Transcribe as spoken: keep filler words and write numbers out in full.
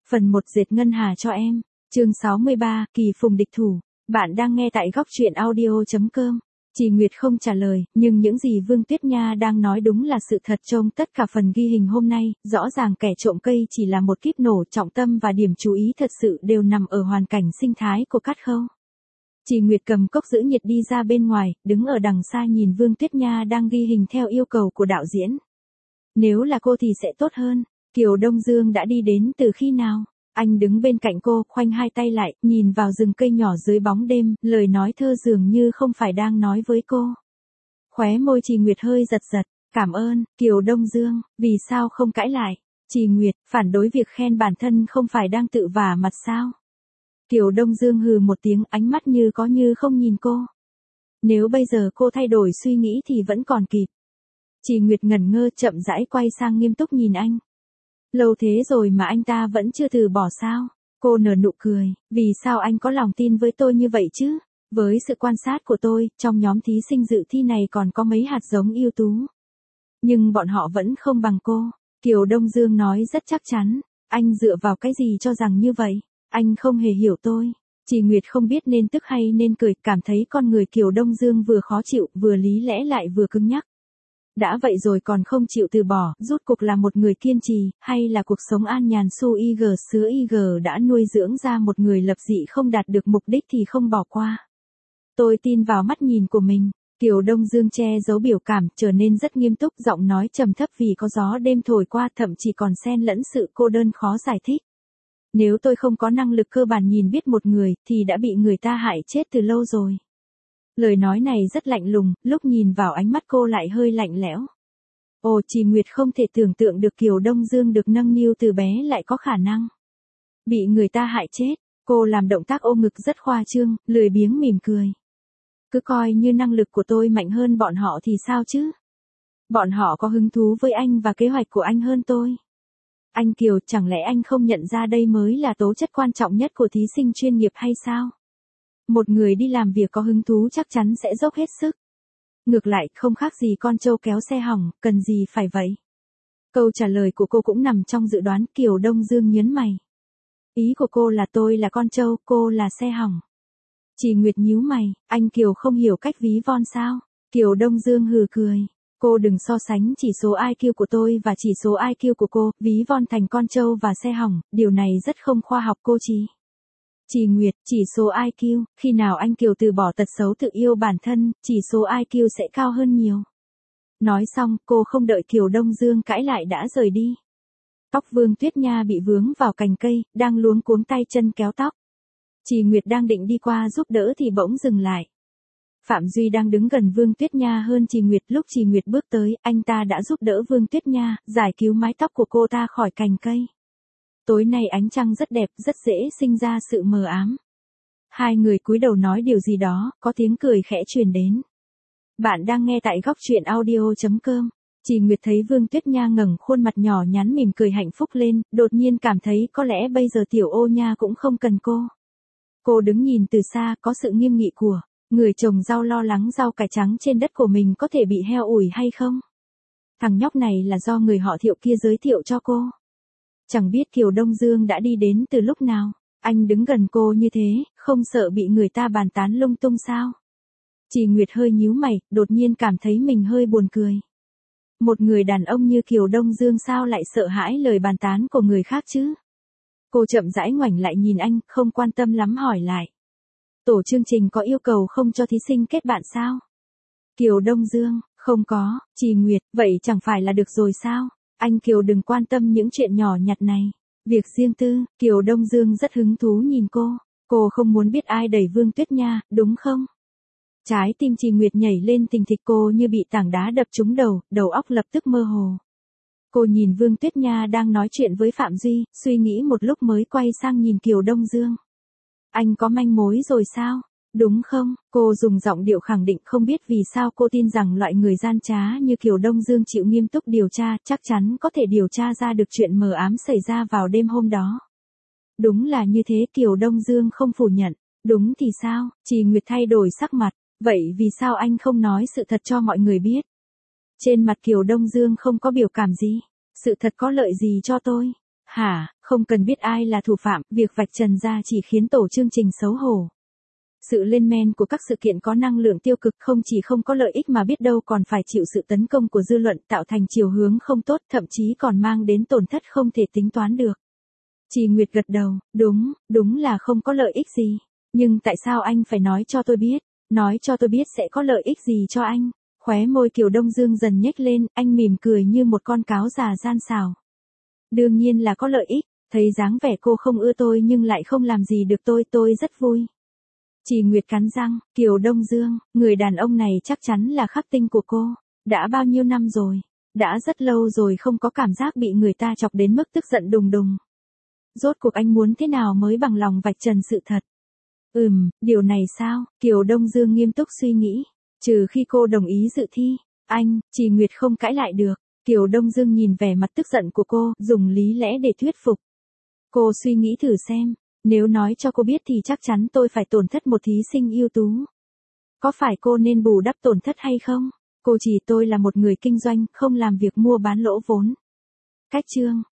Phần một dệt ngân hà cho em. Chương sáu mươi ba, Kỳ Phùng địch thủ. Bạn đang nghe tại góc truyện audio chấm com. Chỉ Nguyệt không trả lời, nhưng những gì Vương Tuyết Nha đang nói đúng là sự thật. Trong tất cả phần ghi hình hôm nay, rõ ràng kẻ trộm cây chỉ là một kíp nổ, trọng tâm và điểm chú ý thật sự đều nằm ở hoàn cảnh sinh thái của Cát Khâu. Chỉ Nguyệt cầm cốc giữ nhiệt đi ra bên ngoài, đứng ở đằng xa nhìn Vương Tuyết Nha đang ghi hình theo yêu cầu của đạo diễn. Nếu là cô thì sẽ tốt hơn. Kiều Đông Dương đã đi đến từ khi nào? Anh đứng bên cạnh cô, khoanh hai tay lại, nhìn vào rừng cây nhỏ dưới bóng đêm, lời nói thơ dường như không phải đang nói với cô. Khóe môi Chỉ Nguyệt hơi giật giật, cảm ơn, Kiều Đông Dương, vì sao không cãi lại? Chỉ Nguyệt, phản đối việc khen bản thân không phải đang tự vả mặt sao? Kiều Đông Dương hừ một tiếng, ánh mắt như có như không nhìn cô. Nếu bây giờ cô thay đổi suy nghĩ thì vẫn còn kịp. Chỉ Nguyệt ngẩn ngơ, chậm rãi quay sang nghiêm túc nhìn anh. Lâu thế rồi mà anh ta vẫn chưa từ bỏ sao? Cô nở nụ cười, vì sao anh có lòng tin với tôi như vậy chứ? Với sự quan sát của tôi, trong nhóm thí sinh dự thi này còn có mấy hạt giống ưu tú. Nhưng bọn họ vẫn không bằng cô. Kiều Đông Dương nói rất chắc chắn. Anh dựa vào cái gì cho rằng như vậy? Anh không hề hiểu tôi. Chỉ Nguyệt không biết nên tức hay nên cười, cảm thấy con người Kiều Đông Dương vừa khó chịu, vừa lý lẽ lại vừa cứng nhắc. Đã vậy rồi còn không chịu từ bỏ, rốt cuộc là một người kiên trì, hay là cuộc sống an nhàn su y gờ sứa y gờ đã nuôi dưỡng ra một người lập dị không đạt được mục đích thì không bỏ qua. Tôi tin vào mắt nhìn của mình. Kiều Đông Dương che giấu biểu cảm, trở nên rất nghiêm túc, giọng nói trầm thấp vì có gió đêm thổi qua, thậm chí còn xen lẫn sự cô đơn khó giải thích. Nếu tôi không có năng lực cơ bản nhìn biết một người, thì đã bị người ta hại chết từ lâu rồi. Lời nói này rất lạnh lùng, lúc nhìn vào ánh mắt cô lại hơi lạnh lẽo. Ồ, Chỉ Nguyệt không thể tưởng tượng được Kiều Đông Dương được nâng niu từ bé lại có khả năng bị người ta hại chết. Cô làm động tác ôm ngực rất khoa trương, lười biếng mỉm cười. Cứ coi như năng lực của tôi mạnh hơn bọn họ thì sao chứ? Bọn họ có hứng thú với anh và kế hoạch của anh hơn tôi. Anh Kiều, chẳng lẽ anh không nhận ra đây mới là tố chất quan trọng nhất của thí sinh chuyên nghiệp hay sao? Một người đi làm việc có hứng thú chắc chắn sẽ dốc hết sức. Ngược lại, không khác gì con trâu kéo xe hỏng, cần gì phải vậy? Câu trả lời của cô cũng nằm trong dự đoán. Kiều Đông Dương nhớn mày. Ý của cô là tôi là con trâu, cô là xe hỏng. Chỉ Nguyệt nhíu mày, anh Kiều không hiểu cách ví von sao? Kiều Đông Dương hừ cười. Cô đừng so sánh chỉ số i kiu của tôi và chỉ số i kiu của cô, ví von thành con trâu và xe hỏng, điều này rất không khoa học cô Chỉ. Chỉ Nguyệt, chỉ số i kiu, khi nào anh Kiều từ bỏ tật xấu tự yêu bản thân, chỉ số i kiu sẽ cao hơn nhiều. Nói xong, cô không đợi Kiều Đông Dương cãi lại đã rời đi. Tóc Vương Tuyết Nha bị vướng vào cành cây, đang luống cuống tay chân kéo tóc. Chỉ Nguyệt đang định đi qua giúp đỡ thì bỗng dừng lại. Phạm Duy đang đứng gần Vương Tuyết Nha hơn Chỉ Nguyệt, lúc Chỉ Nguyệt bước tới, anh ta đã giúp đỡ Vương Tuyết Nha, giải cứu mái tóc của cô ta khỏi cành cây. Tối nay ánh trăng rất đẹp, rất dễ sinh ra sự mờ ám. Hai người cúi đầu nói điều gì đó, có tiếng cười khẽ truyền đến. Bạn đang nghe tại góc truyện audio chấm com. Chỉ Nguyệt thấy Vương Tuyết Nha ngẩng khuôn mặt nhỏ nhắn mỉm cười hạnh phúc lên, đột nhiên cảm thấy có lẽ bây giờ tiểu ô nha cũng không cần cô. Cô đứng nhìn từ xa, có sự nghiêm nghị của người trồng rau lo lắng rau cải trắng trên đất của mình có thể bị heo ủi hay không. Thằng nhóc này là do người họ Thiệu kia giới thiệu cho cô. Chẳng biết Kiều Đông Dương đã đi đến từ lúc nào, anh đứng gần cô như thế, không sợ bị người ta bàn tán lung tung sao? Chỉ Nguyệt hơi nhíu mày, đột nhiên cảm thấy mình hơi buồn cười. Một người đàn ông như Kiều Đông Dương sao lại sợ hãi lời bàn tán của người khác chứ? Cô chậm rãi ngoảnh lại nhìn anh, không quan tâm lắm hỏi lại. Tổ chương trình có yêu cầu không cho thí sinh kết bạn sao? Kiều Đông Dương, không có. Chỉ Nguyệt, vậy chẳng phải là được rồi sao? Anh Kiều đừng quan tâm những chuyện nhỏ nhặt này. Việc riêng tư. Kiều Đông Dương rất hứng thú nhìn cô. Cô không muốn biết ai đẩy Vương Tuyết Nha, đúng không? Trái tim Chỉ Nguyệt nhảy lên thình thịch, cô như bị tảng đá đập trúng đầu, đầu óc lập tức mơ hồ. Cô nhìn Vương Tuyết Nha đang nói chuyện với Phạm Duy, suy nghĩ một lúc mới quay sang nhìn Kiều Đông Dương. Anh có manh mối rồi sao? Đúng không? Cô dùng giọng điệu khẳng định, không biết vì sao cô tin rằng loại người gian trá như Kiều Đông Dương chịu nghiêm túc điều tra, chắc chắn có thể điều tra ra được chuyện mờ ám xảy ra vào đêm hôm đó. Đúng là như thế, Kiều Đông Dương không phủ nhận. Đúng thì sao? Chỉ Nguyệt thay đổi sắc mặt. Vậy vì sao anh không nói sự thật cho mọi người biết? Trên mặt Kiều Đông Dương không có biểu cảm gì. Sự thật có lợi gì cho tôi? Hả, không cần biết ai là thủ phạm, việc vạch trần ra chỉ khiến tổ chương trình xấu hổ. Sự lên men của các sự kiện có năng lượng tiêu cực không chỉ không có lợi ích mà biết đâu còn phải chịu sự tấn công của dư luận tạo thành chiều hướng không tốt, thậm chí còn mang đến tổn thất không thể tính toán được. Chị Nguyệt gật đầu, đúng, đúng là không có lợi ích gì. Nhưng tại sao anh phải nói cho tôi biết? Nói cho tôi biết sẽ có lợi ích gì cho anh? Khóe môi Kiều Đông Dương dần nhếch lên, anh mỉm cười như một con cáo già gian xảo. Đương nhiên là có lợi ích, thấy dáng vẻ cô không ưa tôi nhưng lại không làm gì được tôi, tôi rất vui. Chị Nguyệt cắn răng, Kiều Đông Dương, người đàn ông này chắc chắn là khắc tinh của cô. Đã bao nhiêu năm rồi? Đã rất lâu rồi không có cảm giác bị người ta chọc đến mức tức giận đùng đùng. Rốt cuộc anh muốn thế nào mới bằng lòng vạch trần sự thật? Ừm, điều này sao? Kiều Đông Dương nghiêm túc suy nghĩ. Trừ khi cô đồng ý dự thi. Anh, chị Nguyệt không cãi lại được. Kiều Đông Dương nhìn vẻ mặt tức giận của cô, dùng lý lẽ để thuyết phục. Cô suy nghĩ thử xem. Nếu nói cho cô biết thì chắc chắn tôi phải tổn thất một thí sinh ưu tú. Có phải cô nên bù đắp tổn thất hay không? Cô chỉ tôi là một người kinh doanh, không làm việc mua bán lỗ vốn. Cách chương.